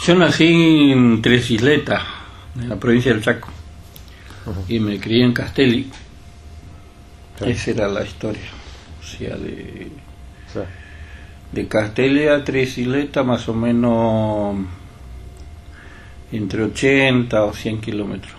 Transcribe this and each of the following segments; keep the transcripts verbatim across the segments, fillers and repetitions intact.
Yo nací en Tres Isletas, en la provincia del Chaco, uh-huh. y me crié en Castelli. Sí. Esa era la historia, o sea, de, sí. de Castelli a Tres Isletas más o menos entre ochenta o cien kilómetros.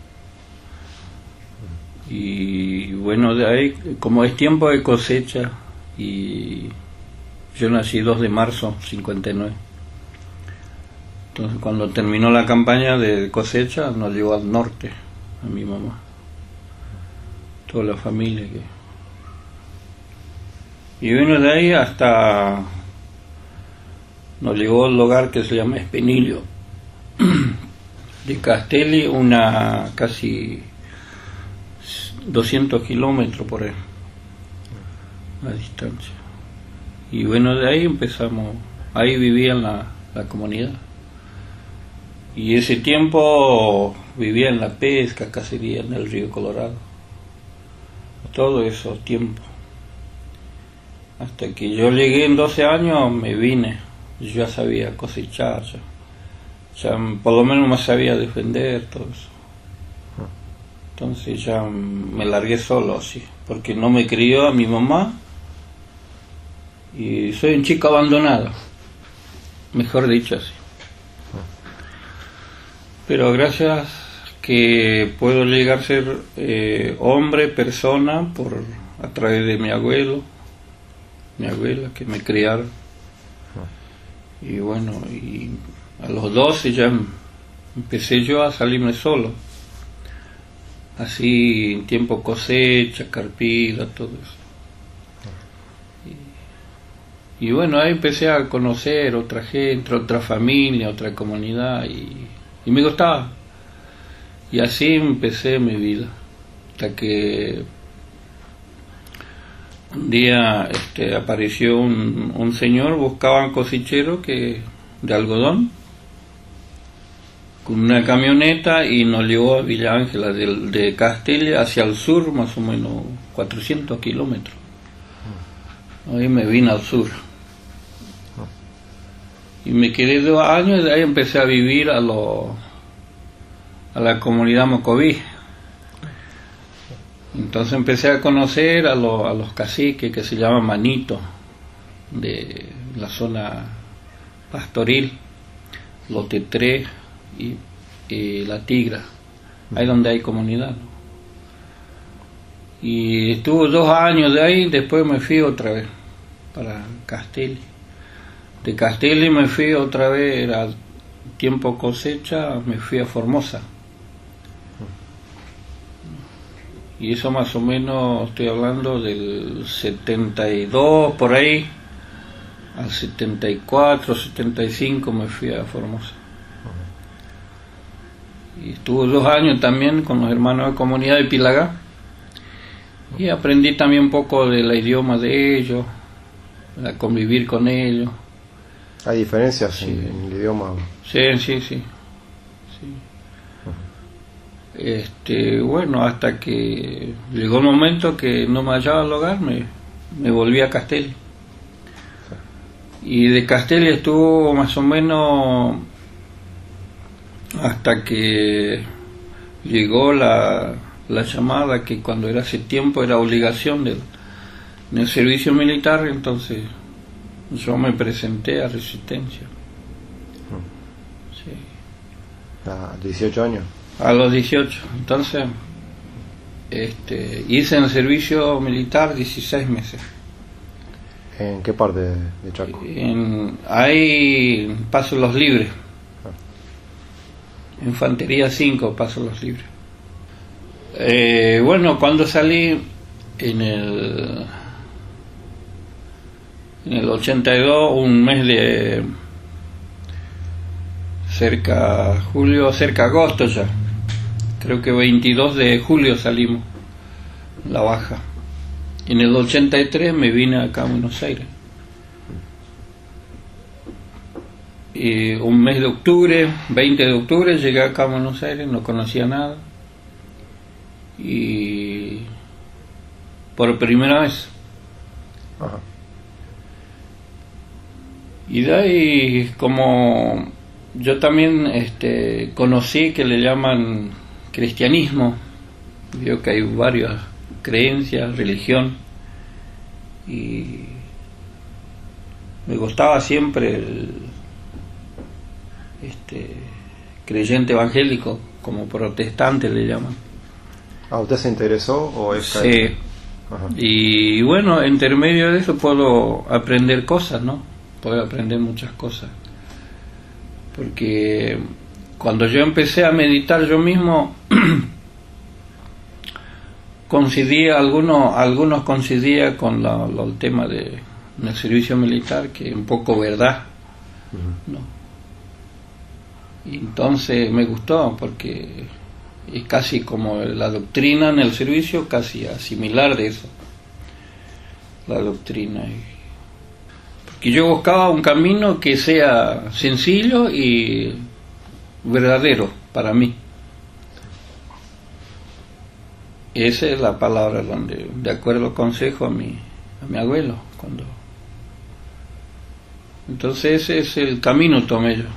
Y bueno, de ahí, como es tiempo de cosecha, y yo nací dos de marzo cincuenta y nueve. Entonces cuando terminó la campaña de cosecha nos llevó al norte a mi mamá, toda la familia que... y bueno, de ahí hasta nos llegó al lugar que se llama Espenillo de Castelli, una casi doscientos kilómetros por ahí la distancia. Y bueno, de ahí empezamos, ahí vivía la, la comunidad. Y ese tiempo vivía en la pesca, cacería en el río Colorado. Todo eso tiempo. Hasta que yo llegué en doce años, me vine. Yo ya sabía cosechar, ya, ya por lo menos me sabía defender, todo eso. Entonces ya me largué solo así, porque no me crió a mi mamá. Y soy un chico abandonado, mejor dicho así. Pero gracias que puedo llegar a ser eh, hombre, persona, por a través de mi abuelo, mi abuela, que me criaron. Y bueno, y a los doce ya empecé yo a salirme solo. Así en tiempo cosecha, carpida, todo eso. Y, y bueno, ahí empecé a conocer otra gente, otra familia, otra comunidad, y Y me gustaba. Y así empecé mi vida. Hasta que un día este, apareció un, un señor, buscaban cosecheros que, de algodón, con una camioneta, y nos llevó a Villa Ángela, de, de Castelli hacia el sur, más o menos cuatrocientos kilómetros. Ahí me vine al sur. Y me quedé dos años, y de ahí empecé a vivir a lo, a la comunidad Mocoví. Entonces empecé a conocer a, lo, a los caciques, que se llaman manitos, de la zona pastoril, los Tetré y, y la Tigra, ahí donde hay comunidad. Y estuve dos años de ahí, después me fui otra vez para Castelli. De Castelli me fui otra vez, era tiempo cosecha, me fui a Formosa. Y eso más o menos, estoy hablando del setenta y dos, por ahí, al setenta y cuatro, setenta y cinco me fui a Formosa. Y estuve dos años también con los hermanos de comunidad de Pilagá. Y aprendí también un poco del idioma de ellos, a convivir con ellos. ¿Hay diferencias sí. en, en el idioma? Sí, sí, sí. sí. Este, bueno, hasta que llegó el momento que no me hallaba al hogar, me, me volví a Castelli. Y de Castelli estuvo más o menos hasta que llegó la, la llamada, que cuando era hace tiempo era obligación del, del servicio militar. Entonces yo me presenté a Resistencia. Sí. ¿A dieciocho años? A los dieciocho. Entonces este, hice en el servicio militar dieciséis meses. ¿En qué parte de, de Chaco? En, ahí Paso Los Libres. Ah. Infantería cinco, Paso Los Libres. Eh, bueno, cuando salí en el en el ochenta y dos, un mes de cerca julio, cerca agosto ya, creo que veintidós de julio salimos la baja. En el ochenta y tres me vine acá a Buenos Aires, y un mes de octubre, veinte de octubre, llegué acá a Buenos Aires, no conocía nada, y por primera vez. Ajá. Y de ahí, como yo también este, conocí que le llaman cristianismo. Veo que hay varias creencias, religión, y me gustaba siempre el este, creyente evangélico, como protestante le llaman. ¿A usted se interesó o es Sí. Ajá. Y bueno, entre medio de eso puedo aprender cosas, ¿no? Puedo aprender muchas cosas. Porque cuando yo empecé a meditar yo mismo, coincidía, algunos, algunos coincidía con la, la, el tema de, del servicio militar, que es un poco verdad, uh-huh. ¿no? Y entonces me gustó, porque es casi como la doctrina en el servicio, casi similar de eso, la doctrina. Porque yo buscaba un camino que sea sencillo y verdadero para mí. Esa es la palabra donde, de acuerdo al consejo a mi, a mi abuelo, cuando entonces ese es el camino tomé yo.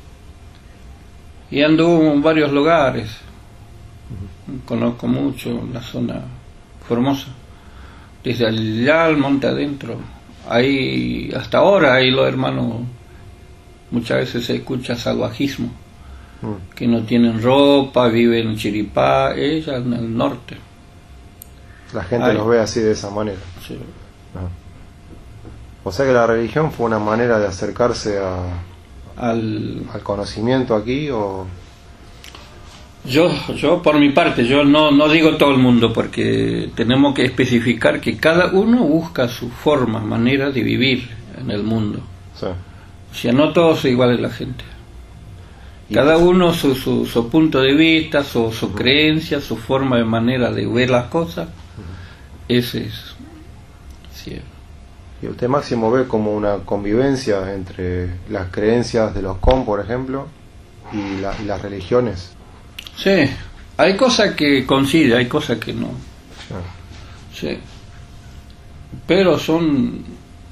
Y anduve en varios lugares, conozco mucho la zona Formosa, desde allá al monte adentro. Ahí, hasta ahora, ahí los hermanos, muchas veces se escucha salvajismo, mm. que no tienen ropa, viven en Chiripá, ella en el norte. La gente ahí los ve así, de esa manera. Sí. Ah. O sea que la religión fue una manera de acercarse a, al, al conocimiento aquí, o... Yo, yo por mi parte, yo no, no digo todo el mundo, porque tenemos que especificar que cada uno busca su forma, manera de vivir en el mundo. Sí. O sea, no todos son iguales la gente. Cada uno su, su, su punto de vista, su, su uh-huh. creencia, su forma de manera de ver las cosas. Uh-huh. Ese es cierto. ¿Y usted, Máximo, ve como una convivencia entre las creencias de los com, por ejemplo, y, la, y las religiones? Sí, hay cosas que coinciden, hay cosas que no. Ah. Sí. Pero son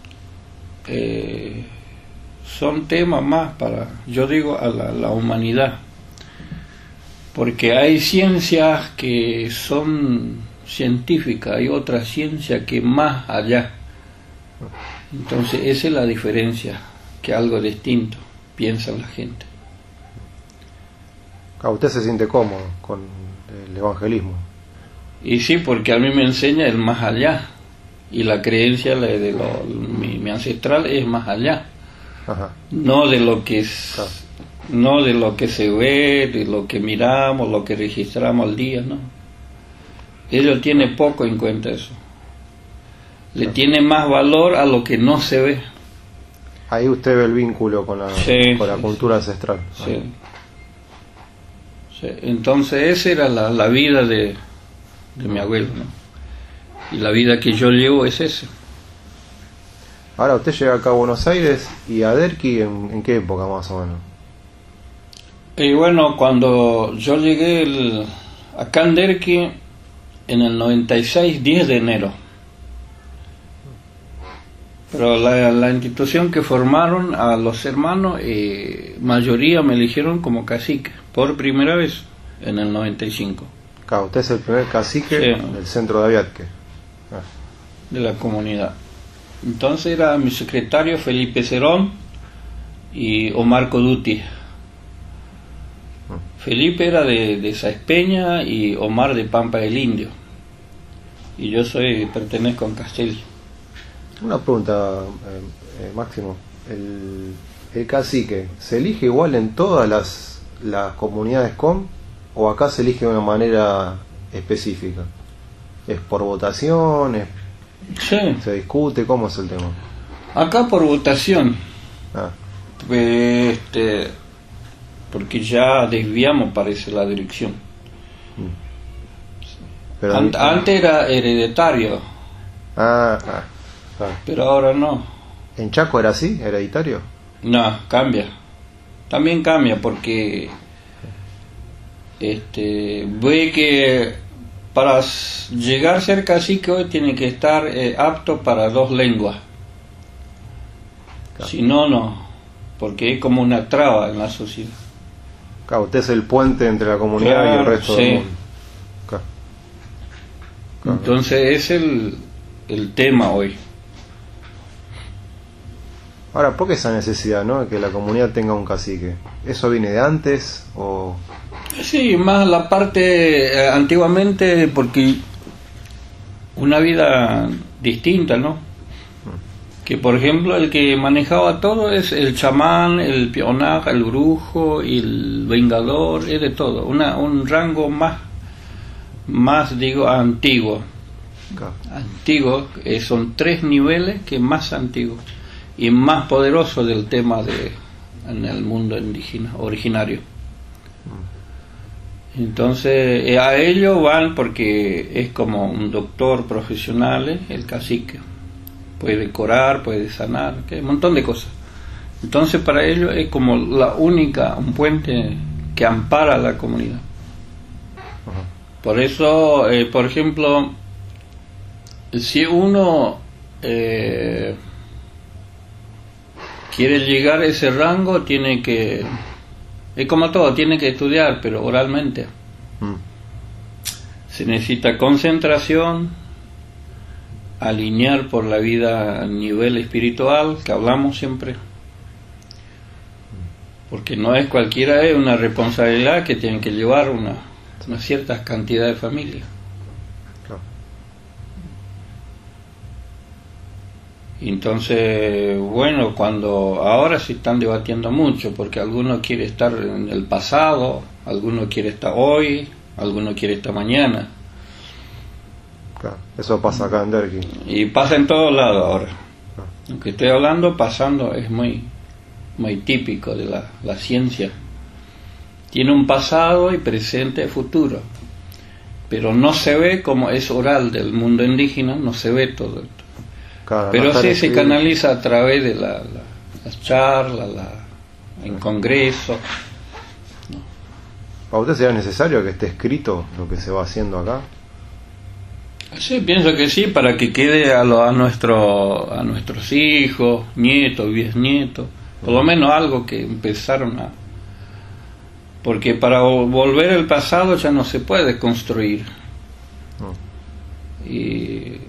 eh, son temas más para, yo digo, a la, la humanidad. Porque hay ciencias que son científicas, hay otra ciencia que más allá. Entonces esa es la diferencia, que algo distinto piensa la gente. ¿A usted se siente cómodo con el evangelismo? Y sí, porque a mí me enseña el más allá, y la creencia de lo, mi, mi ancestral es más allá. Ajá. No de lo que es, claro. No de lo que se ve, de lo que miramos, lo que registramos al día, no. Ellos tienen poco en cuenta eso. Le claro. tiene más valor a lo que no se ve. Ahí usted ve el vínculo con la, sí, con la sí, cultura sí. ancestral. Sí. Sí. Entonces esa era la, la vida de, de mi abuelo, ¿no? Y la vida que yo llevo es esa. Ahora usted llega acá a Buenos Aires, y a Derqui, ¿en, en qué época más o menos? Y bueno, cuando yo llegué el, acá en Derqui en el noventa y seis, diez de enero. Pero la, la institución que formaron a los hermanos, eh, mayoría me eligieron como cacique, por primera vez, en el noventa y cinco. Claro, usted es el primer cacique sí. del centro de Aviatque. Ah. De la comunidad. Entonces era mi secretario Felipe Cerón y Omar Coduti. Ah. Felipe era de, de Saespeña y Omar de Pampa del Indio. Y yo soy, pertenezco a Castelli. Una pregunta, eh, eh, Máximo. El, el cacique, ¿se elige igual en todas las, las comunidades com, o acá se elige de una manera específica? ¿Es por votación? ¿Es, sí. ¿Se discute? ¿Cómo es el tema? Acá por votación. Ah. Este, porque ya desviamos, parece, la dirección. Pero Ant, antes era hereditario. Ah, ah. Ah. Pero ahora no. ¿En Chaco era así, hereditario? No, cambia. También cambia porque este ve que para llegar a ser cacique hoy tiene que estar eh, apto para dos lenguas. Claro. Si no, no. porque es como una traba en la sociedad. Claro, usted es el puente entre la comunidad claro, y el resto sí. del mundo. Claro. Claro. Entonces es el, el tema hoy. Ahora, ¿por qué esa necesidad, no, de que la comunidad tenga un cacique? ¿Eso viene de antes o...? Sí, más la parte eh, antiguamente, porque una vida distinta, ¿no? Mm. Que por ejemplo el que manejaba todo es el chamán, el pionaj, el brujo, el vengador, es de todo, una, un rango más, más digo, antiguo. Claro. Antiguo, eh, son tres niveles que más antiguos y más poderoso del tema de en el mundo indígena originario. Entonces eh, a ellos van porque es como un doctor profesional, eh, el cacique puede curar, puede sanar, ¿okay? Un montón de cosas. Entonces para ellos es como la única, un puente que ampara a la comunidad. Uh-huh. Por eso eh, por ejemplo, si uno eh, quiere llegar a ese rango, tiene que, es como todo, tiene que estudiar, pero oralmente. Mm. Se necesita concentración, alinear por la vida a nivel espiritual, que hablamos siempre. Porque no es cualquiera, es una responsabilidad que tienen que llevar una, una cierta cantidad de familias. Entonces, bueno, cuando ahora se están debatiendo mucho, porque alguno quiere estar en el pasado, alguno quiere estar hoy, alguno quiere estar mañana. Claro, eso pasa acá en Derqui. Y pasa en todos lados ahora. Claro. Lo que estoy hablando, pasando, es muy, muy típico de la, la ciencia. Tiene un pasado y presente y futuro, pero no se ve como es oral del mundo indígena, no se ve todo esto. Claro, pero sí se canaliza a través de la, la, las charlas, la, en congresos. ¿No? ¿Para usted sería necesario que esté escrito lo que se va haciendo acá? Sí, pienso que sí, para que quede a, lo, a, nuestro, a nuestros hijos, nietos, bisnietos, por lo menos algo que empezaron a... Porque para volver al pasado ya no se puede construir. No. Y...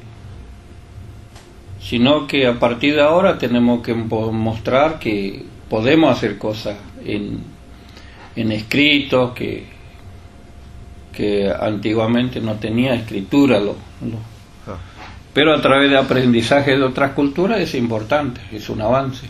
sino que a partir de ahora tenemos que mostrar que podemos hacer cosas en, en escritos, que, que antiguamente no tenía escritura, lo, lo. Ah. Pero a través de aprendizaje de otras culturas es importante, es un avance.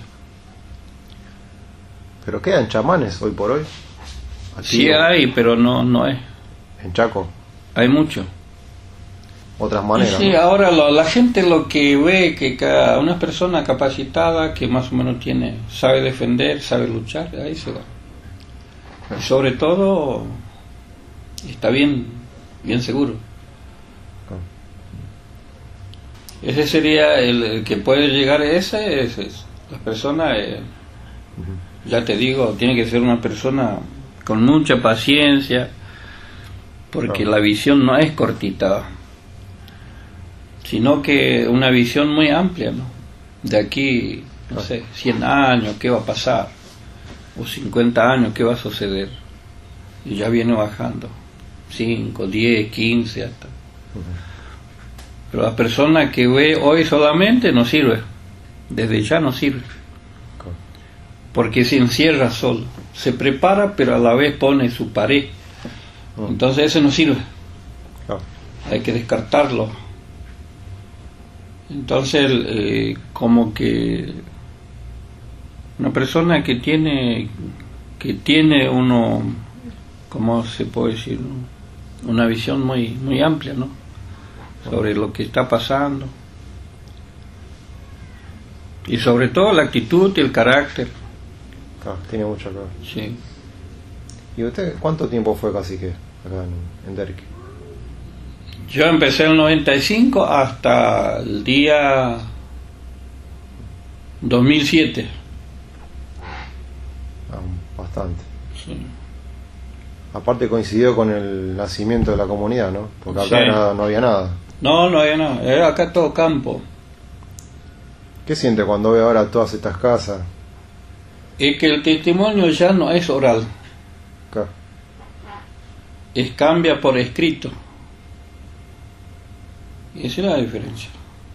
¿Pero quedan chamanes hoy por hoy? Sí hay, pero no, no es. ¿En Chaco? Hay mucho. Otras maneras. Sí, ¿no? Ahora lo, la gente lo que ve que cada, una persona capacitada que más o menos tiene, sabe defender, sabe luchar, ahí se va. Y sobre todo está bien, bien seguro. Ese sería el, el que puede llegar a ese, ese es. Las personas, eh, uh-huh. ya te digo, tiene que ser una persona con mucha paciencia, porque claro. La visión no es cortita, sino que una visión muy amplia, ¿no? De aquí, no sé, cien años, ¿qué va a pasar? O cincuenta años, ¿qué va a suceder? Y ya viene bajando, cinco, diez, quince hasta. Uh-huh. Pero la persona que ve hoy solamente no sirve, desde ya no sirve, okay. Porque se encierra solo, se prepara pero a la vez pone su pared, uh-huh. Entonces eso no sirve, okay. Hay que descartarlo. Entonces, eh, como que una persona que tiene, que tiene uno, ¿cómo se puede decir? Una visión muy, muy amplia, ¿no? Sobre lo que está pasando. Y sobre todo la actitud y el carácter. Ah, tiene mucho que ver. Sí. ¿Y usted cuánto tiempo fue cacique acá en, en Derqui? Yo empecé en el noventa y cinco hasta el día dos mil siete. Ah, bastante. Sí. Aparte coincidió con el nacimiento de la comunidad, ¿no? Porque acá sí. no, no había nada. No, no había nada. Era acá todo campo. ¿Qué siente cuando ve ahora todas estas casas? Es que el testimonio ya no es oral, Claro. es cambia por escrito. Esa es la diferencia.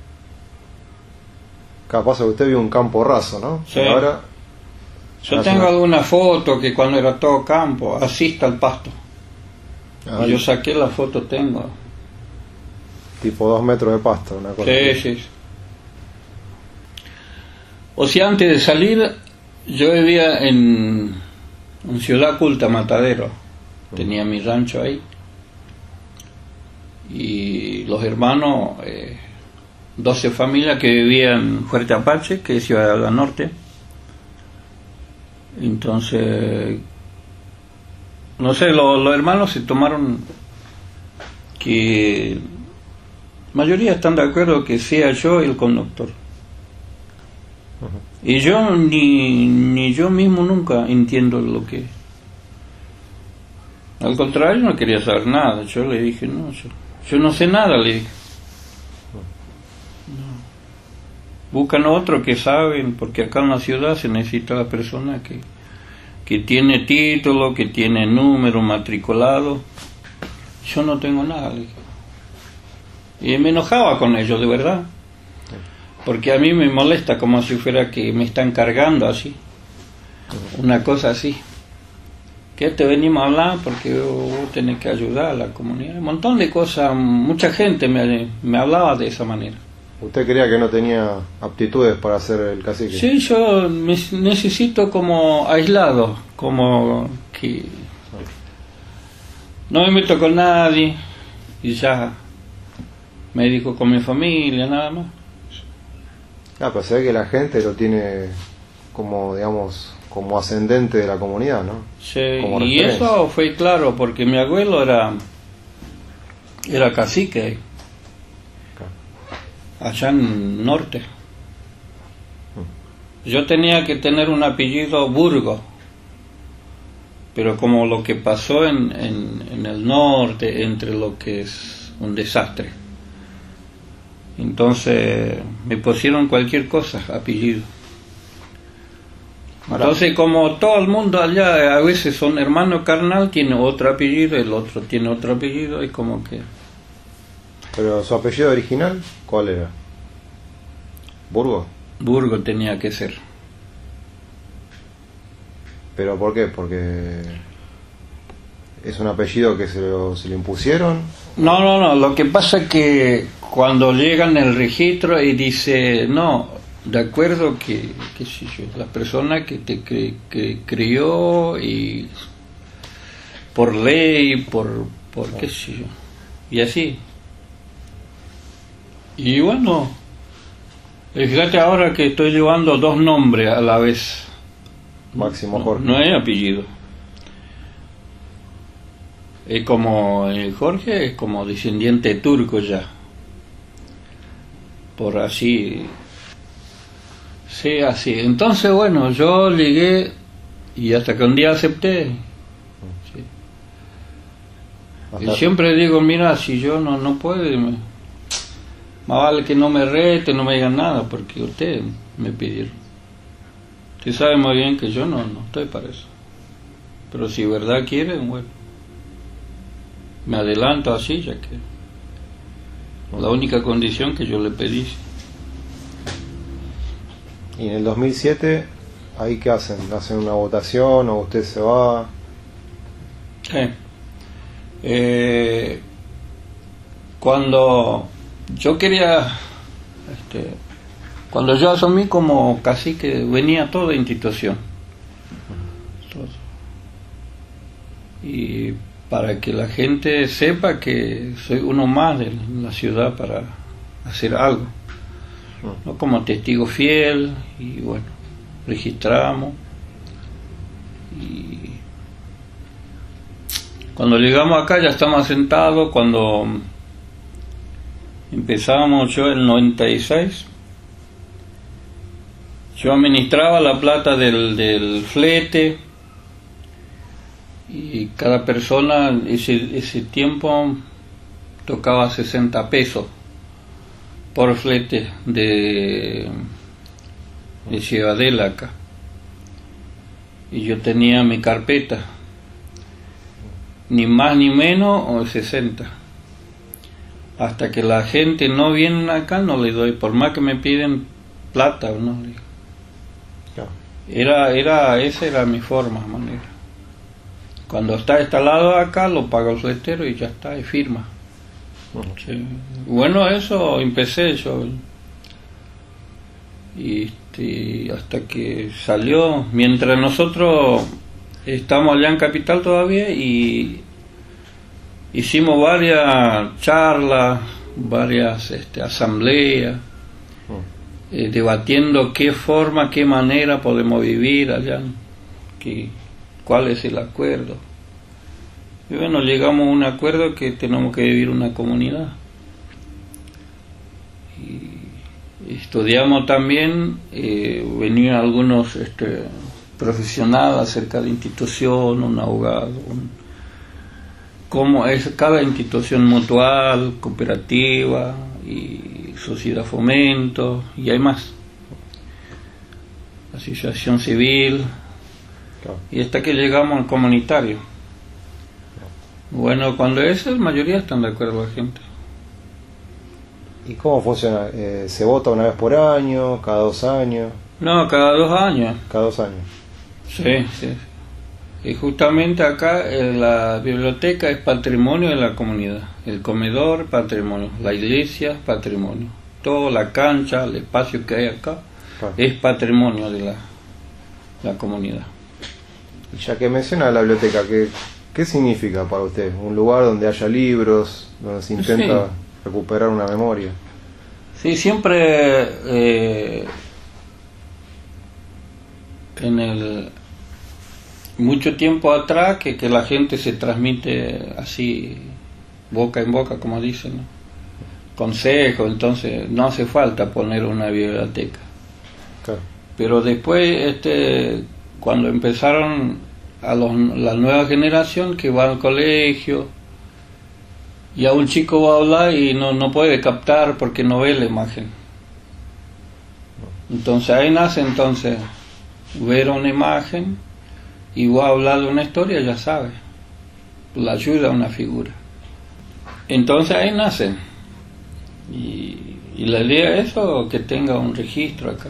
Capaz que usted vio un campo raso, ¿no? Sí. Y ahora, Yo hace tengo una- alguna foto que cuando era todo campo, así está el pasto. ah, Y yo saqué la foto, tengo. tipo dos metros de pasto, una cosa Sí, así. sí, sí. O sea, antes de salir, yo vivía en, en Ciudad Culta, Matadero. Tenía mi rancho ahí. Y los hermanos, eh, doce familias que vivían en Fuerte Apache, que es Ciudad del Norte. Entonces, no sé, lo- los hermanos se tomaron que mayoría están de acuerdo que sea yo el conductor. Y yo ni, ni yo mismo nunca entiendo lo que... Al contrario, no quería saber nada. Yo le dije, no, yo, yo no sé nada, le dije. No. Buscan otro que saben, porque acá en la ciudad se necesita la persona que, que tiene título, que tiene número matriculado. Yo no tengo nada, le dije. Y me enojaba con ellos, de verdad. Porque a mí me molesta como si fuera que me están cargando así. Una cosa así. Que te venimos a hablar porque vos tenés que ayudar a la comunidad. Un montón de cosas, mucha gente me, me hablaba de esa manera. ¿Usted creía que no tenía aptitudes para ser el cacique? Sí, yo me necesito como aislado, como que no me meto con nadie y ya me dedico con mi familia, nada más. Ah, pero se ve que la gente lo tiene como, digamos, como ascendente de la comunidad, ¿no? Sí, Como y referencia. eso fue claro porque mi abuelo era era cacique allá en el norte. Yo tenía que tener un apellido Burgo, pero como lo que pasó en, en, en el norte, entre lo que es un desastre, entonces me pusieron cualquier cosa, apellido. Entonces, como todo el mundo allá, a veces son hermanos carnal, tiene otro apellido, el otro tiene otro apellido, es como que... Pero su apellido original, ¿cuál era? ¿Burgo? Burgo tenía que ser. ¿Pero por qué? Porque es un apellido que se lo, se le impusieron. No, no, no, lo que pasa es que cuando llegan el registro y dice, no, de acuerdo que, qué sé yo, la persona que te cre- que crió y por ley, por, por qué sé yo, y así. Y bueno, eh, fíjate ahora que estoy llevando dos nombres a la vez. Máximo No, Jorge. no es apellido. Es como eh, Jorge es como descendiente turco ya. Por así. Sí, así. Entonces, bueno, yo llegué y hasta que un día acepté. Sí. Y Hasta- siempre digo, mira, si yo no, no puedo, me- más vale que no me rete, no me digan nada, porque ustedes me pidieron. Usted sabe muy bien que yo no, no estoy para eso. Pero si verdad quieren, bueno, me adelanto así, ya que la única condición que yo le pedí. Y en el dos mil siete, ¿ahí qué hacen? ¿Hacen una votación o usted se va? Sí. Eh, cuando yo quería, este, cuando yo asumí como cacique, venía toda institución. Todo. Y para que la gente sepa que soy uno más de la ciudad para hacer algo. ¿No? Como testigo fiel, y bueno, registramos. Y cuando llegamos acá ya estamos asentados. Cuando empezamos yo en el noventa y seis, yo administraba la plata del, del flete, y cada persona ese, ese tiempo tocaba sesenta pesos por flete de, de Ciudadela acá. y yo tenía mi carpeta, ni más ni menos o sesenta. Hasta que la gente no viene acá no le doy, por más que me piden plata o no. Era, era, esa era mi forma, manera. Cuando está instalado acá lo paga el fletero y ya está, y firma. Uh-huh. Sí. Bueno, eso empecé yo. Y este, hasta que salió, mientras nosotros estamos allá en Capital todavía, y hicimos varias charlas, varias este, asambleas, uh. eh, debatiendo qué forma, qué manera podemos vivir allá, qué, cuál es el acuerdo. Y bueno, llegamos a un acuerdo que tenemos que vivir una comunidad. Y estudiamos también, eh, venían algunos este, profesionales acerca de institución, un abogado, un, cómo es cada institución mutual, cooperativa y sociedad fomento, y hay más, asociación civil, claro. Y hasta que llegamos al comunitario. Bueno, cuando es, la mayoría están de acuerdo la gente. ¿Y cómo funciona? Eh, ¿Se vota una vez por año, cada dos años? No, cada dos años. Cada dos años. Sí, sí. Y justamente acá eh, la biblioteca es patrimonio de la comunidad. El comedor, patrimonio. La iglesia, patrimonio. Toda la cancha, el espacio que hay acá, claro, es patrimonio de la, la comunidad. Y ya que menciona la biblioteca, ¿qué, qué significa para usted? ¿Un lugar donde haya libros, donde se intenta... Sí. recuperar una memoria? Sí, siempre eh, en el mucho tiempo atrás que, que la gente se transmite así boca en boca, como dicen, ¿no? Consejo, entonces no hace falta poner una biblioteca. Claro. Pero después este cuando empezaron a los, la nueva generación que va al colegio, y a un chico va a hablar y no, no puede captar porque no ve la imagen. Entonces ahí nace entonces ver una imagen y va a hablar de una historia, ya sabe. La ayuda a una figura. Entonces ahí nace. Y, y la idea es eso, que tenga un registro acá.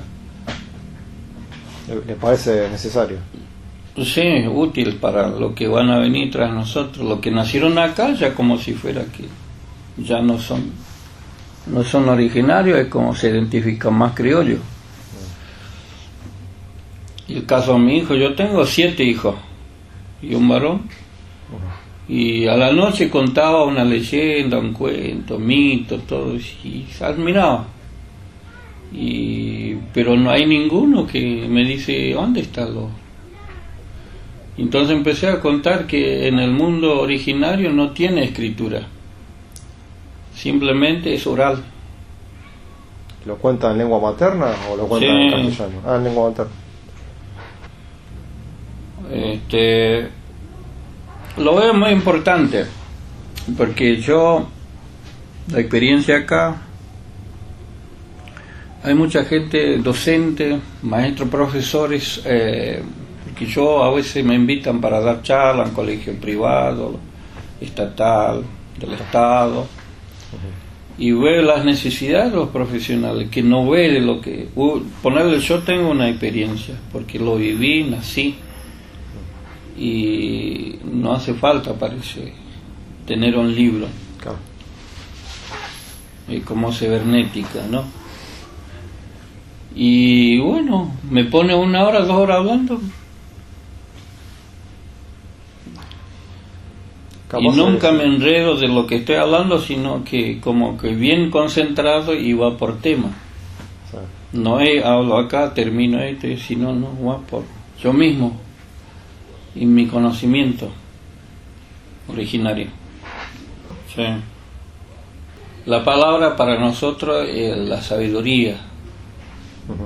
¿Le parece necesario? Sí, útil para lo que van a venir tras nosotros, los que nacieron acá ya como si fuera que ya no son no son originarios, es como se identifican más criollos. Y el caso de mi hijo, yo tengo siete hijos y un varón, y a la noche contaba una leyenda, un cuento, mito, todo, y se admiraba. Y pero no hay ninguno que me dice ¿dónde está lo? Entonces empecé a contar que en el mundo originario no tiene escritura, simplemente es oral. ¿Lo cuenta en lengua materna o lo cuenta sí. en castellano? Ah, en lengua materna. Este, lo veo muy importante, porque yo, la experiencia acá, hay mucha gente, docente, maestros, profesores, eh, que yo a veces me invitan para dar charlas en colegio privado, estatal, del Estado, uh-huh, y veo las necesidades de los profesionales, que no ve de lo que... Uh, ponerle, yo tengo una experiencia, porque lo viví, nací, y no hace falta, parece, tener un libro, claro, eh, como cibernética, ¿no? Y bueno, me pone una hora, dos horas hablando, y nunca me enredo de lo que estoy hablando, sino que como que bien concentrado y va por tema. Sí. No es, hablo acá, termino esto, y si no, no, va por yo mismo y mi conocimiento originario. Sí. La palabra para nosotros es la sabiduría. Uh-huh.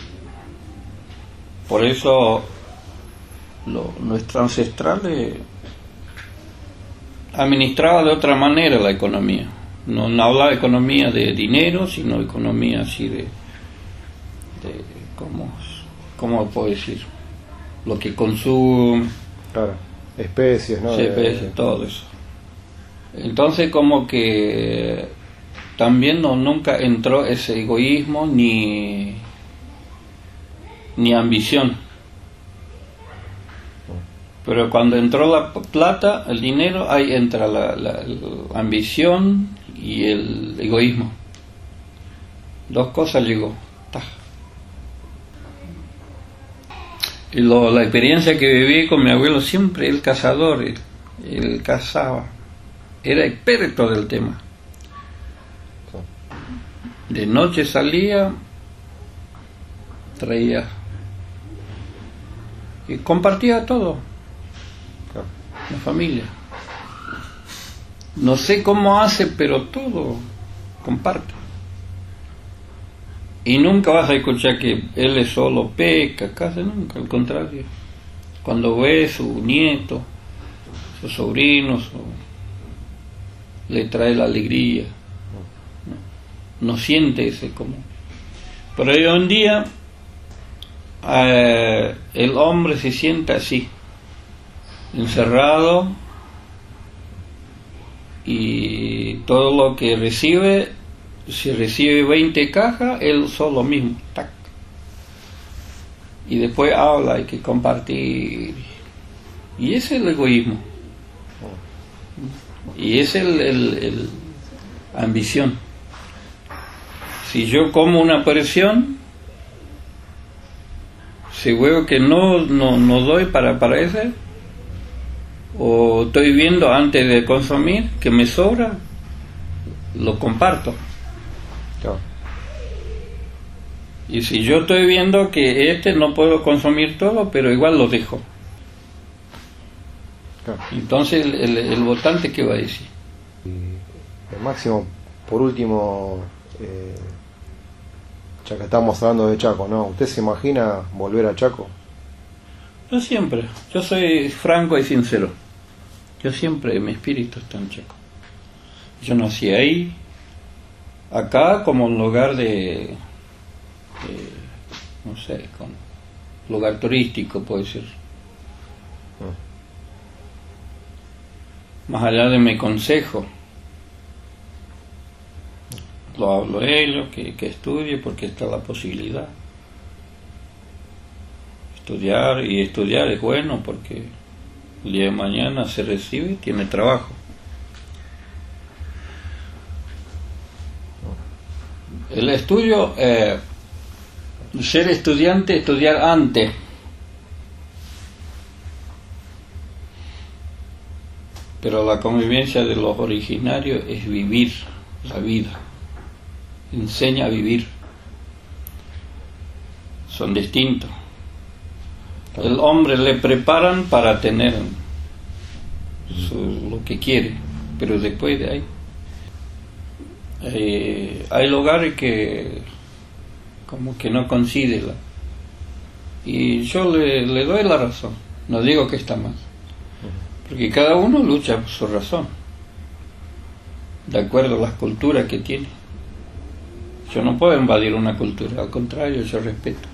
Por eso lo, nuestros ancestrales administraba de otra manera la economía. No, no hablaba de economía de dinero, sino economía así de, de ¿cómo, cómo puedo decir? lo que consume, claro, especies, ¿no? sí, De- especies, todo eso. Entonces como que también no, nunca entró ese egoísmo ni, ni ambición. Pero cuando entró la plata, el dinero, ahí entra la, la, la ambición y el egoísmo. Dos cosas llegó. Ta. Y lo, la experiencia que viví con mi abuelo, siempre el cazador, él, él cazaba, era experto del tema. De noche salía, traía y compartía todo, claro. la familia. No sé cómo hace, pero todo comparte. Y nunca vas a escuchar que él es solo pesca, casi nunca, al contrario. Cuando ve su nieto, sus sobrinos, su- le trae la alegría. No, no siente ese como. Pero hoy en día eh, el hombre se siente así, encerrado, y todo lo que recibe, si recibe veinte cajas, él solo mismo, tac. Y después habla, hay que compartir. Y ese es el egoísmo. Y ese es el, el, el ambición. Si yo como una porción, si veo que no, no, no doy para, para ese, o estoy viendo antes de consumir que me sobra, lo comparto. Claro. Y si yo estoy viendo que este no puedo consumir todo, pero igual lo dejo. Claro. Entonces el, el, el votante, ¿qué va a decir? Y, eh, Máximo, por último, eh, ya que estamos hablando de Chaco, ¿no? ¿Usted se imagina volver a Chaco? Yo siempre, yo soy franco y sincero. Yo siempre, mi espíritu está en Chaco. Yo nací ahí, acá como un lugar de, de no sé, como lugar turístico, puede ser. Más allá de mi consejo, lo hablo a ellos, que, que estudie porque está la posibilidad. Estudiar, y estudiar es bueno porque el día de mañana se recibe y tiene trabajo. El estudio, eh, ser estudiante, estudiar antes. Pero la convivencia de los originarios es vivir la vida. Enseña a vivir. Son distintos. El hombre le preparan para tener su, lo que quiere, pero después de ahí eh, hay lugares que como que no considera, y yo le, le doy la razón, no digo que está mal, porque cada uno lucha por su razón, de acuerdo a las culturas que tiene. Yo no puedo invadir una cultura, al contrario, yo respeto.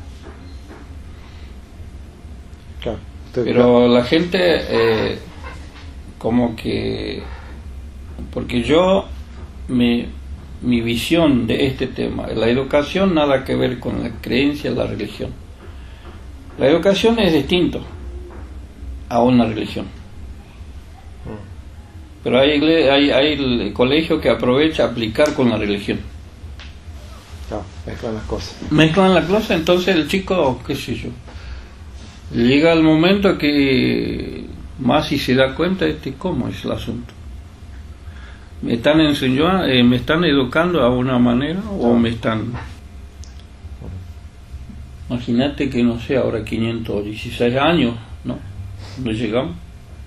Claro. Usted, Pero claro. la gente eh, como que, porque yo mi, mi visión de este tema, la educación nada que ver con la creencia, la religión. La educación es distinto a una religión. Pero hay, igle- hay, hay el colegio que aprovecha aplicar con la religión. Claro, mezclan las cosas. Mezclan la cosa, entonces el chico, qué sé yo, llega el momento que más si se da cuenta de cómo es el asunto. Me están enseñando, eh, me están educando a una manera o me están. Imagínate que no sé, ahora quinientos dieciséis años, ¿no? No llegamos.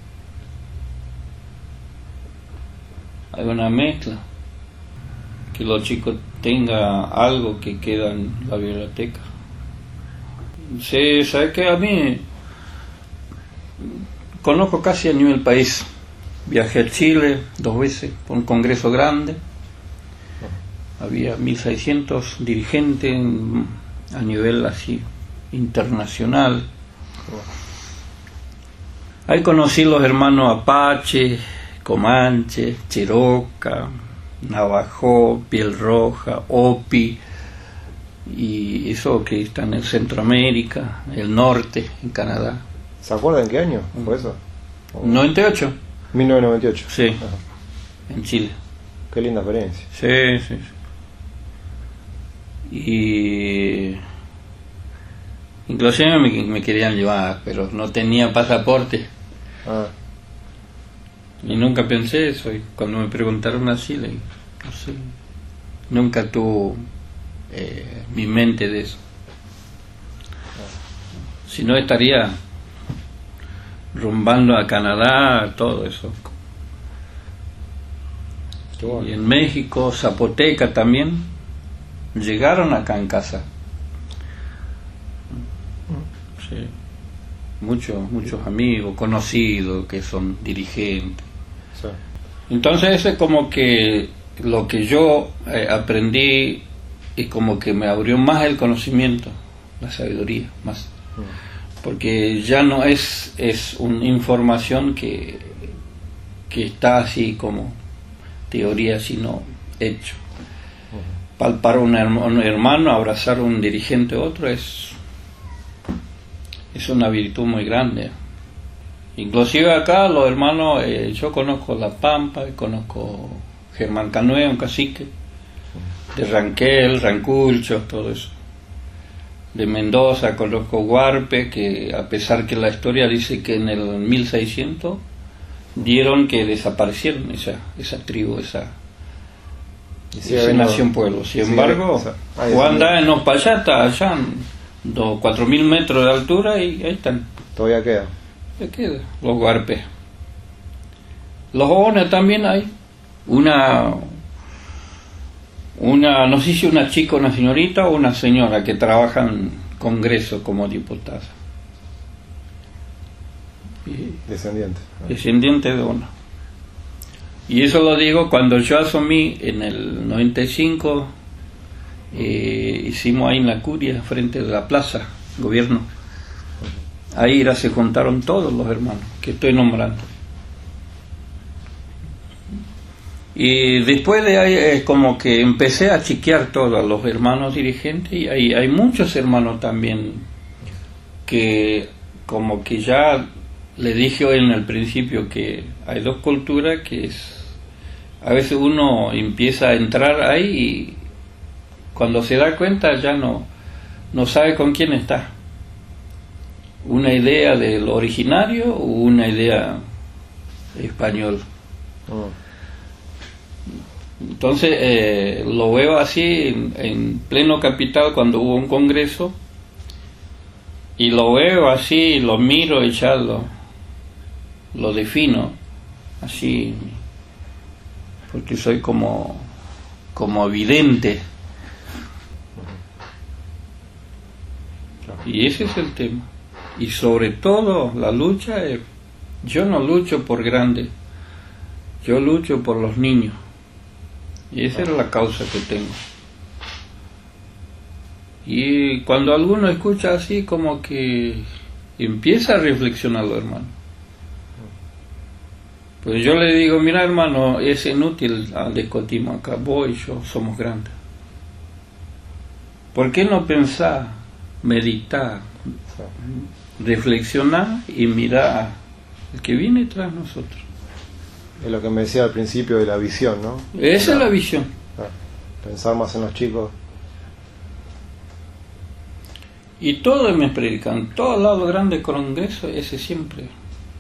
Hay una mezcla. Que los chicos tengan algo que queda en la biblioteca. Sí, sabes que a mí conozco casi a nivel país. Viajé a Chile dos veces por un congreso grande. Había mil seiscientos dirigentes en- a nivel así internacional. Ahí conocí los hermanos Apache, Comanche, Cherokee, Navajo, Piel Roja, Hopi, y eso que están en Centroamérica, el norte, en Canadá. ¿Se acuerdan en qué año fue eso? ¿O? noventa y ocho. mil novecientos noventa y ocho. Sí, Ajá. en Chile. Qué linda experiencia. Sí, sí, sí. Y inclusive me, me querían llevar, pero no tenía pasaporte. Ah. Y nunca pensé eso. Y cuando me preguntaron así, le dije, no sé, nunca tuvo eh, mi mente de eso. Si no, estaría rumbando a Canadá, todo eso. Bueno. Y en México, Zapoteca también, llegaron acá en casa. Sí. Muchos, muchos amigos, conocidos que son dirigentes. Sí. Entonces eso es como que lo que yo eh, aprendí y como que me abrió más el conocimiento, la sabiduría, más. Porque ya no es, es una información que, que está así como teoría, sino hecho. Palpar a un, herma, un hermano, abrazar a un dirigente a otro es, es una virtud muy grande. Inclusive acá los hermanos, eh, yo conozco La Pampa, conozco Germán Canué, un cacique, de Ranquel, Ranculcho, todo eso. De Mendoza conozco Huarpe, que a pesar que la historia dice que en el mil seiscientos dieron que desaparecieron esa, esa tribu, esa, esa nación pueblo. Sin sí, embargo, Juanda en los Payatas, allá en cuatro mil metros de altura, y ahí están. Todavía queda. Todavía queda, los Huarpes. Los jóvenes también hay. Una, una, no sé si una chica, una señorita o una señora que trabaja en Congreso como diputada. Descendiente. Descendiente de uno. Y eso lo digo cuando yo asumí en el noventa y cinco, eh, hicimos ahí en la curia, frente de la plaza, gobierno. Ahí ya se juntaron todos los hermanos que estoy nombrando. Y después de ahí es como que empecé a chequear todos los hermanos dirigentes, y hay, hay muchos hermanos también que como que ya le dije hoy en el principio que hay dos culturas que es, a veces uno empieza a entrar ahí y cuando se da cuenta ya no, no sabe con quién está. Una idea del originario o una idea español. Oh. Entonces eh, lo veo así en, en pleno capital cuando hubo un congreso, y lo veo así, lo miro y ya lo, lo defino así, porque soy como como vidente, y ese es el tema. Y sobre todo la lucha es, yo no lucho por grandes, yo lucho por los niños, y esa es la causa que tengo. Y cuando alguno escucha así, como que empieza a reflexionar, hermano. Pues yo le digo, mira hermano, es inútil al discutimos acá, vos y yo somos grandes. ¿Por qué no pensar, meditar, reflexionar y mirar el que viene tras nosotros? Es lo que me decía al principio de la visión, ¿no? Esa es la visión. Pensar más en los chicos. Y todos me predican, todo lado grande congreso, ese siempre.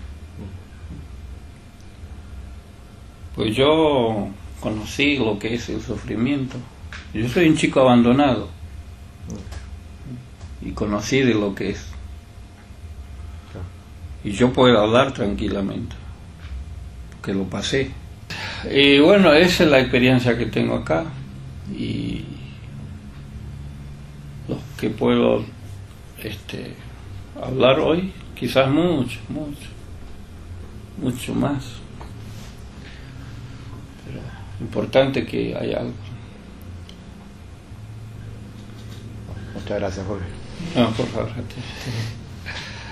Pues yo conocí lo que es el sufrimiento. Yo soy un chico abandonado y conocí de lo que es. Y yo puedo hablar tranquilamente, que lo pasé. Y bueno, esa es la experiencia que tengo acá, y lo que puedo este, hablar hoy, quizás mucho, mucho, mucho más. Pero importante que haya algo. Muchas gracias, Jorge. No, por favor.